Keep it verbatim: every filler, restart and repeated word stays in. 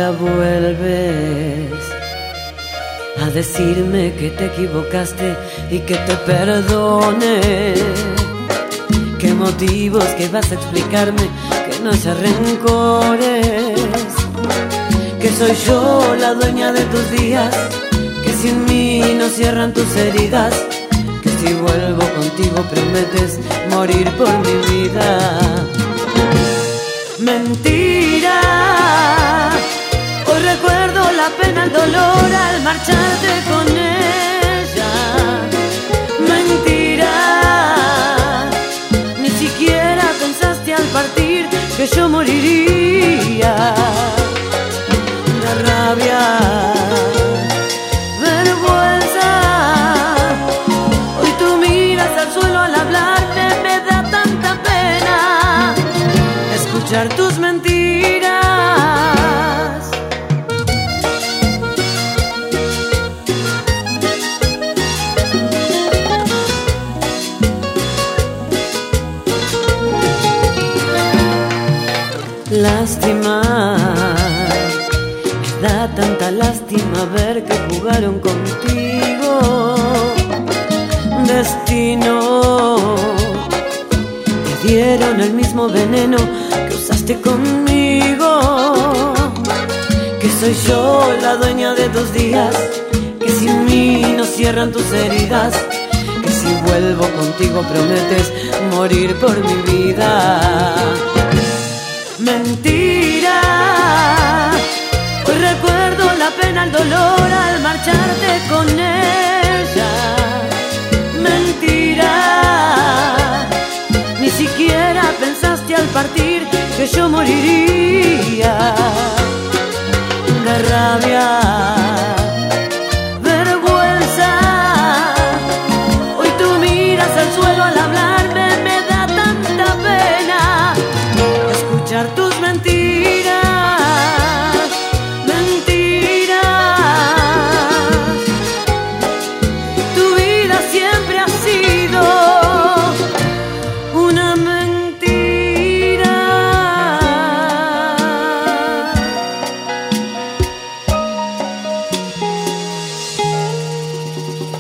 nunca vuelves a decirme que te equivocaste y que te perdone. ¿Qué motivos que vas a explicarme? Que no haya rencores, que soy yo la dueña de tus días, que sin mí no cierran tus heridas, que si vuelvo contigo prometes morir por mi vida. Mentira, hoy recuerdo la pena, el dolor al marcharte con ella. Mentira, ni siquiera pensaste al partir que yo moriría de rabia, vergüenza. Hoy tú miras al suelo al hablarme, me da tanta pena escuchar tus mentiras. Lástima, me da tanta lástima ver que jugaron contigo. Destino, te dieron el mismo veneno que usaste conmigo, que soy yo la dueña de tus días, que sin mí no cierran tus heridas, que si vuelvo contigo prometes morir por mi vida. Mentira, hoy recuerdo la pena, el dolor al marcharte con ella. Mentira, ni siquiera pensaste al partir que yo moriría de rabia, vergüenza. Hoy tú miras al suelo al hablarme, me da tanta pena escuchar tus mentiras, mentiras. Tu vida siempre ha sido una mentira.